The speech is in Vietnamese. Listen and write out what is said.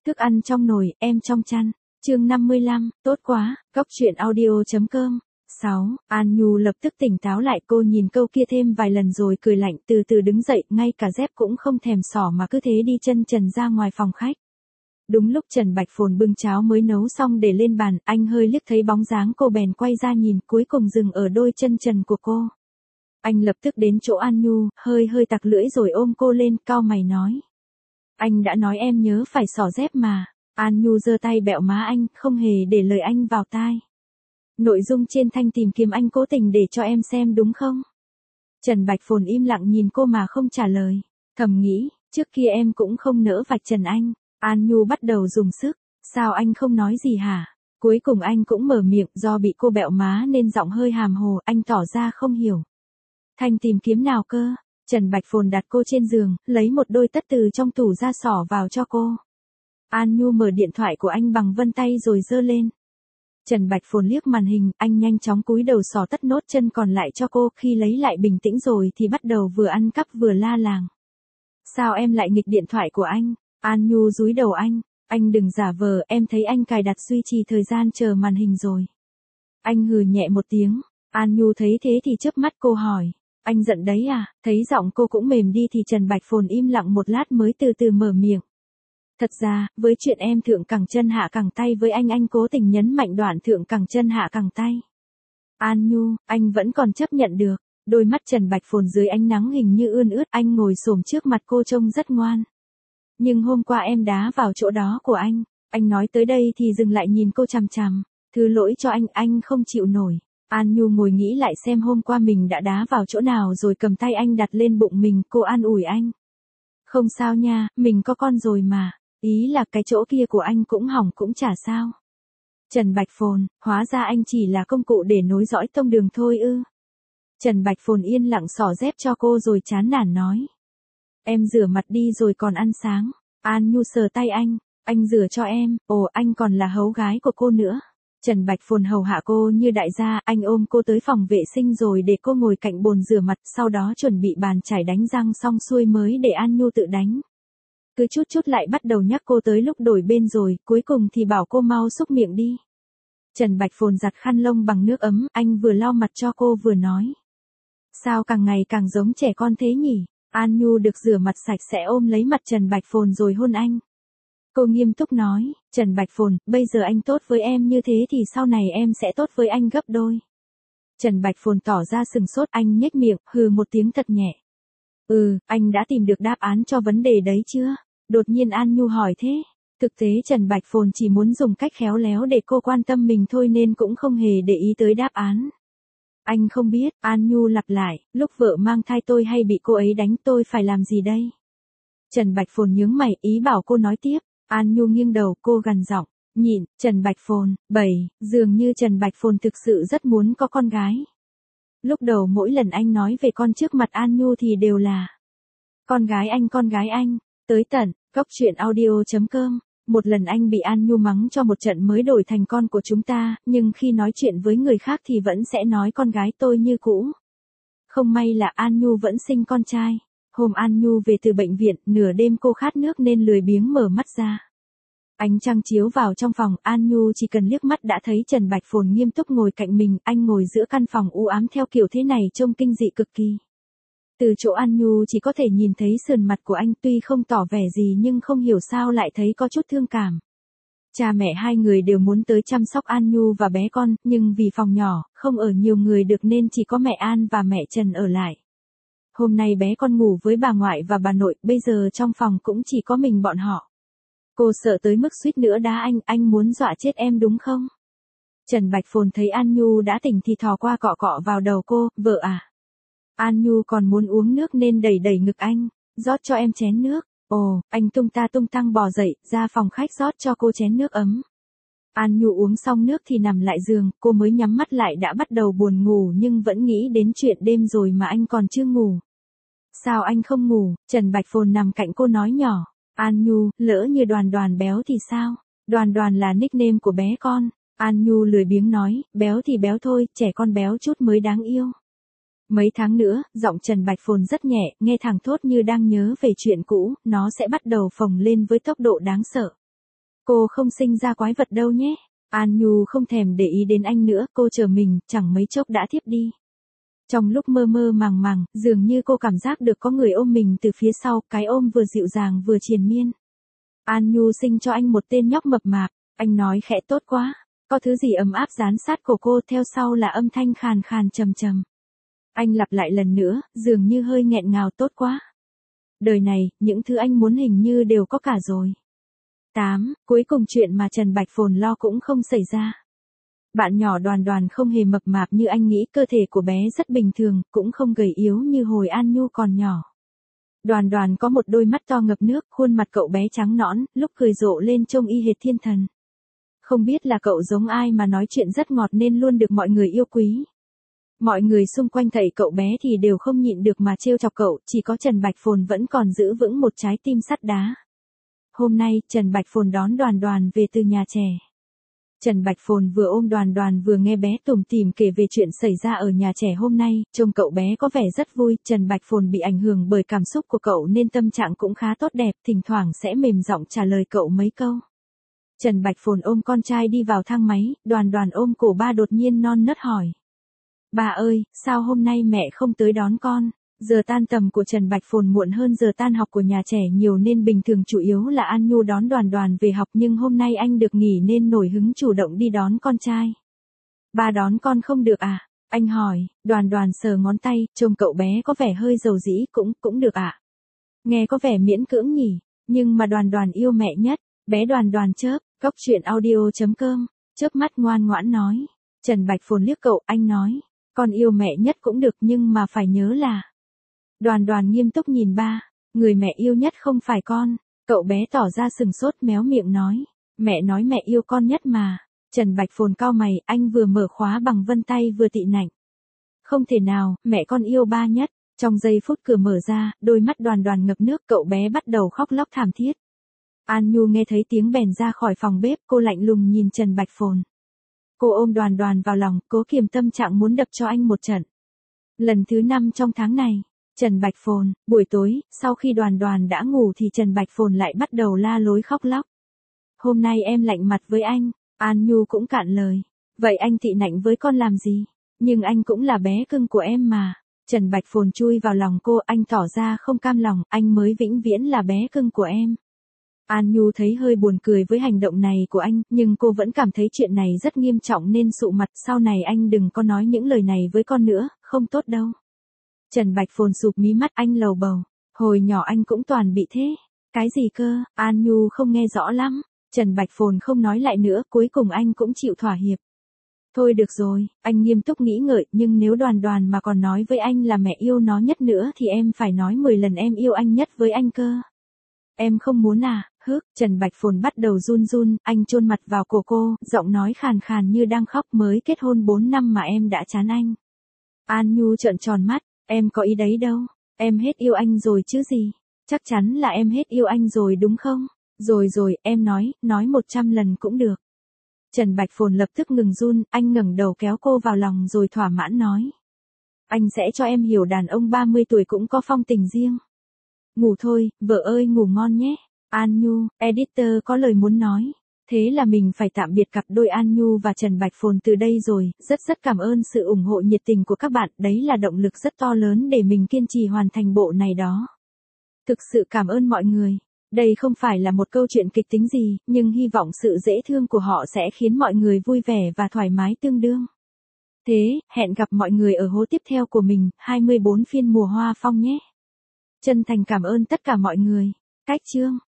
Thức ăn trong nồi, em trong chăn. Chương 55, tốt quá, Cóc truyện audio.com. 6. An Nhu lập tức tỉnh táo lại, cô nhìn câu kia thêm vài lần rồi cười lạnh, từ từ đứng dậy, ngay cả dép cũng không thèm xỏ mà cứ thế đi chân trần ra ngoài phòng khách. Đúng lúc Trần Bạch Phồn bưng cháo mới nấu xong để lên bàn, anh hơi liếc thấy bóng dáng cô bèn quay ra nhìn, cuối cùng dừng ở đôi chân trần của cô. Anh lập tức đến chỗ An Nhu, hơi tặc lưỡi rồi ôm cô lên, cau mày nói. Anh đã nói em nhớ phải xỏ dép mà. An Nhu giơ tay bẹo má anh, không hề để lời anh vào tai. Nội dung trên thanh tìm kiếm anh cố tình để cho em xem đúng không? Trần Bạch Phồn im lặng nhìn cô mà không trả lời. Thầm nghĩ, trước kia em cũng không nỡ vạch trần anh. An Nhu bắt đầu dùng sức. Sao anh không nói gì hả? Cuối cùng anh cũng mở miệng, do bị cô bẹo má nên giọng hơi hàm hồ, anh tỏ ra không hiểu. Thanh tìm kiếm nào cơ? Trần Bạch Phồn đặt cô trên giường, lấy một đôi tất từ trong tủ ra xỏ vào cho cô. An Nhu mở điện thoại của anh bằng vân tay rồi giơ lên. Trần Bạch Phồn liếc màn hình, anh nhanh chóng cúi đầu xỏ tất nốt chân còn lại cho cô, khi lấy lại bình tĩnh rồi thì bắt đầu vừa ăn cắp vừa la làng. Sao em lại nghịch điện thoại của anh? An Nhu dúi đầu anh đừng giả vờ, em thấy anh cài đặt duy trì thời gian chờ màn hình rồi. Anh hừ nhẹ một tiếng, An Nhu thấy thế thì chớp mắt cô hỏi. Anh giận đấy à? Thấy giọng cô cũng mềm đi thì Trần Bạch Phồn im lặng một lát mới từ từ mở miệng. Thật ra, với chuyện em thượng cẳng chân hạ cẳng tay với anh cố tình nhấn mạnh đoạn thượng cẳng chân hạ cẳng tay. An Nhu, anh vẫn còn chấp nhận được. Đôi mắt Trần Bạch Phồn dưới ánh nắng hình như ươn ướt, anh ngồi xổm trước mặt cô trông rất ngoan. Nhưng hôm qua em đá vào chỗ đó của anh nói tới đây thì dừng lại nhìn cô chằm chằm. Thứ lỗi cho anh không chịu nổi. An Nhu ngồi nghĩ lại xem hôm qua mình đã đá vào chỗ nào rồi cầm tay anh đặt lên bụng mình, cô an ủi anh. Không sao nha, mình có con rồi mà. Ý là cái chỗ kia của anh cũng hỏng cũng chả sao. Trần Bạch Phồn, hóa ra anh chỉ là công cụ để nối dõi tông đường thôi ư. Trần Bạch Phồn yên lặng xỏ dép cho cô rồi chán nản nói. Em rửa mặt đi rồi còn ăn sáng. An Nhu sờ tay anh rửa cho em, anh còn là hấu gái của cô nữa. Trần Bạch Phồn hầu hạ cô như đại gia, anh ôm cô tới phòng vệ sinh rồi để cô ngồi cạnh bồn rửa mặt, sau đó chuẩn bị bàn chải đánh răng xong xuôi mới để An Nhu tự đánh. Cứ chút lại bắt đầu nhắc cô tới lúc đổi bên rồi, cuối cùng thì bảo cô mau xúc miệng đi. Trần Bạch Phồn giặt khăn lông bằng nước ấm, anh vừa lau mặt cho cô vừa nói. Sao càng ngày càng giống trẻ con thế nhỉ? An Nhu được rửa mặt sạch sẽ ôm lấy mặt Trần Bạch Phồn rồi hôn anh. Cô nghiêm túc nói, Trần Bạch Phồn, bây giờ anh tốt với em như thế thì sau này em sẽ tốt với anh gấp đôi. Trần Bạch Phồn tỏ ra sừng sốt, anh nhếch miệng, hừ một tiếng thật nhẹ. Anh đã tìm được đáp án cho vấn đề đấy chưa? Đột nhiên An Nhu hỏi thế. Thực tế Trần Bạch Phồn chỉ muốn dùng cách khéo léo để cô quan tâm mình thôi nên cũng không hề để ý tới đáp án. Anh không biết, An Nhu lặp lại, lúc vợ mang thai tôi hay bị cô ấy đánh, tôi phải làm gì đây? Trần Bạch Phồn nhướng mày, ý bảo cô nói tiếp. An Nhu nghiêng đầu, cô gằn giọng, nhịn. Trần Bạch Phồn, dường như Trần Bạch Phồn thực sự rất muốn có con gái. Lúc đầu mỗi lần anh nói về con trước mặt An Nhu thì đều là con gái anh. Tới tận, Cóc truyện audio.com. Một lần anh bị An Nhu mắng cho một trận mới đổi thành con của chúng ta, nhưng khi nói chuyện với người khác thì vẫn sẽ nói con gái tôi như cũ. Không may là An Nhu vẫn sinh con trai. Hôm An Nhu về từ bệnh viện, nửa đêm cô khát nước nên lười biếng mở mắt ra. Ánh trăng chiếu vào trong phòng, An Nhu chỉ cần liếc mắt đã thấy Trần Bạch Phồn nghiêm túc ngồi cạnh mình, anh ngồi giữa căn phòng u ám theo kiểu thế này trông kinh dị cực kỳ. Từ chỗ An Nhu chỉ có thể nhìn thấy sườn mặt của anh, tuy không tỏ vẻ gì nhưng không hiểu sao lại thấy có chút thương cảm. Cha mẹ hai người đều muốn tới chăm sóc An Nhu và bé con, nhưng vì phòng nhỏ, không ở nhiều người được nên chỉ có mẹ An và mẹ Trần ở lại. Hôm nay bé con ngủ với bà ngoại và bà nội, bây giờ trong phòng cũng chỉ có mình bọn họ. Cô sợ tới mức suýt nữa đá anh muốn dọa chết em đúng không? Trần Bạch Phồn thấy An Nhu đã tỉnh thì thò qua cọ vào đầu cô, vợ à? An Nhu còn muốn uống nước nên đẩy ngực anh, rót cho em chén nước. Anh tung tăng bò dậy, ra phòng khách rót cho cô chén nước ấm. An Nhu uống xong nước thì nằm lại giường, cô mới nhắm mắt lại đã bắt đầu buồn ngủ nhưng vẫn nghĩ đến chuyện đêm rồi mà anh còn chưa ngủ. Sao anh không ngủ? Trần Bạch Phồn nằm cạnh cô nói nhỏ. An Nhu, lỡ như Đoàn béo thì sao? Đoàn là nickname của bé con. An Nhu lười biếng nói, béo thì béo thôi, trẻ con béo chút mới đáng yêu. Mấy tháng nữa, giọng Trần Bạch Phồn rất nhẹ, nghe thẳng thốt như đang nhớ về chuyện cũ, nó sẽ bắt đầu phồng lên với tốc độ đáng sợ. Cô không sinh ra quái vật đâu nhé. An Nhu không thèm để ý đến anh nữa, cô chờ mình, chẳng mấy chốc đã thiếp đi. Trong lúc mơ mơ màng màng, dường như cô cảm giác được có người ôm mình từ phía sau, cái ôm vừa dịu dàng vừa triền miên. An Nhu sinh cho anh một tên nhóc mập mạp, anh nói khẽ tốt quá. Có thứ gì ấm áp dán sát cổ cô, theo sau là âm thanh khàn khàn trầm trầm. Anh lặp lại lần nữa, dường như hơi nghẹn ngào tốt quá. Đời này, những thứ anh muốn hình như đều có cả rồi. 8. Cuối cùng chuyện mà Trần Bạch Phồn lo cũng không xảy ra. Bạn nhỏ Đoàn Đoàn không hề mập mạp như anh nghĩ, cơ thể của bé rất bình thường, cũng không gầy yếu như hồi An Nhu còn nhỏ. Đoàn Đoàn có một đôi mắt to ngập nước, khuôn mặt cậu bé trắng nõn, lúc cười rộ lên trông y hệt thiên thần. Không biết là cậu giống ai mà nói chuyện rất ngọt nên luôn được mọi người yêu quý. Mọi người xung quanh thầy cậu bé thì đều không nhịn được mà trêu chọc cậu, chỉ có Trần Bạch Phồn vẫn còn giữ vững một trái tim sắt đá. Hôm nay, Trần Bạch Phồn đón Đoàn Đoàn về từ nhà trẻ. Trần Bạch Phồn vừa ôm Đoàn Đoàn vừa nghe bé tủm tỉm kể về chuyện xảy ra ở nhà trẻ hôm nay, trông cậu bé có vẻ rất vui. Trần Bạch Phồn bị ảnh hưởng bởi cảm xúc của cậu nên tâm trạng cũng khá tốt đẹp, thỉnh thoảng sẽ mềm giọng trả lời cậu mấy câu. Trần Bạch Phồn ôm con trai đi vào thang máy, Đoàn Đoàn ôm cổ ba đột nhiên non nớt hỏi. Bà ơi, sao hôm nay mẹ không tới đón con? Giờ tan tầm của Trần Bạch Phồn muộn hơn giờ tan học của nhà trẻ nhiều nên bình thường chủ yếu là An Nhu đón Đoàn Đoàn về học, nhưng hôm nay anh được nghỉ nên nổi hứng chủ động đi đón con trai. Ba đón con không được à? Anh hỏi. Đoàn Đoàn sờ ngón tay, trông cậu bé có vẻ hơi dầu dĩ, cũng được ạ. Nghe có vẻ miễn cưỡng nhỉ, nhưng mà Đoàn Đoàn yêu mẹ nhất. Bé Đoàn Đoàn chớp, cóc truyện audio.com, chớp mắt ngoan ngoãn nói. Trần Bạch Phồn liếc cậu, anh nói, con yêu mẹ nhất cũng được nhưng mà phải nhớ là. Đoàn Đoàn nghiêm túc nhìn ba, người mẹ yêu nhất không phải con. Cậu bé tỏ ra sừng sốt méo miệng nói, mẹ nói mẹ yêu con nhất mà. Trần Bạch Phồn cau mày, anh vừa mở khóa bằng vân tay vừa tị nạnh. Không thể nào, mẹ con yêu ba nhất. Trong giây phút cửa mở ra, đôi mắt Đoàn Đoàn ngập nước, cậu bé bắt đầu khóc lóc thảm thiết. An Nhu nghe thấy tiếng bèn ra khỏi phòng bếp, cô lạnh lùng nhìn Trần Bạch Phồn. Cô ôm Đoàn Đoàn vào lòng, cố kiềm tâm trạng muốn đập cho anh một trận. Lần thứ 5 trong tháng này, Trần Bạch Phồn, buổi tối, sau khi Đoàn Đoàn đã ngủ thì Trần Bạch Phồn lại bắt đầu la lối khóc lóc. Hôm nay em lạnh mặt với anh, An Nhu cũng cạn lời. Vậy anh tị nạnh với con làm gì? Nhưng anh cũng là bé cưng của em mà. Trần Bạch Phồn chui vào lòng cô, anh tỏ ra không cam lòng, anh mới vĩnh viễn là bé cưng của em. An Nhu thấy hơi buồn cười với hành động này của anh, nhưng cô vẫn cảm thấy chuyện này rất nghiêm trọng nên sụ mặt, sau này anh đừng có nói những lời này với con nữa, không tốt đâu. Trần Bạch Phồn sụp mí mắt, anh lầu bầu, hồi nhỏ anh cũng toàn bị thế. Cái gì cơ? An Nhu không nghe rõ lắm. Trần Bạch Phồn không nói lại nữa, cuối cùng anh cũng chịu thỏa hiệp. Thôi được rồi, anh nghiêm túc nghĩ ngợi, nhưng nếu Đoàn Đoàn mà còn nói với anh là mẹ yêu nó nhất nữa thì em phải nói 10 lần em yêu anh nhất với anh cơ. Em không muốn à? Trần Bạch Phồn bắt đầu run run, anh chôn mặt vào cổ cô, giọng nói khàn khàn như đang khóc, mới kết hôn 4 năm mà em đã chán anh. An Nhu trợn tròn mắt, em có ý đấy đâu, em hết yêu anh rồi chứ gì, chắc chắn là em hết yêu anh rồi đúng không? Rồi, em nói 100 lần cũng được. Trần Bạch Phồn lập tức ngừng run, anh ngẩng đầu kéo cô vào lòng rồi thỏa mãn nói. Anh sẽ cho em hiểu đàn ông 30 tuổi cũng có phong tình riêng. Ngủ thôi, vợ ơi ngủ ngon nhé. An Nhu, editor có lời muốn nói. Thế là mình phải tạm biệt cặp đôi An Nhu và Trần Bạch Phồn từ đây rồi, rất cảm ơn sự ủng hộ nhiệt tình của các bạn, đấy là động lực rất to lớn để mình kiên trì hoàn thành bộ này đó. Thực sự cảm ơn mọi người. Đây không phải là một câu chuyện kịch tính gì, nhưng hy vọng sự dễ thương của họ sẽ khiến mọi người vui vẻ và thoải mái tương đương. Thế, hẹn gặp mọi người ở hố tiếp theo của mình, 24 phiên mùa hoa phong nhé. Chân thành cảm ơn tất cả mọi người. Cách chương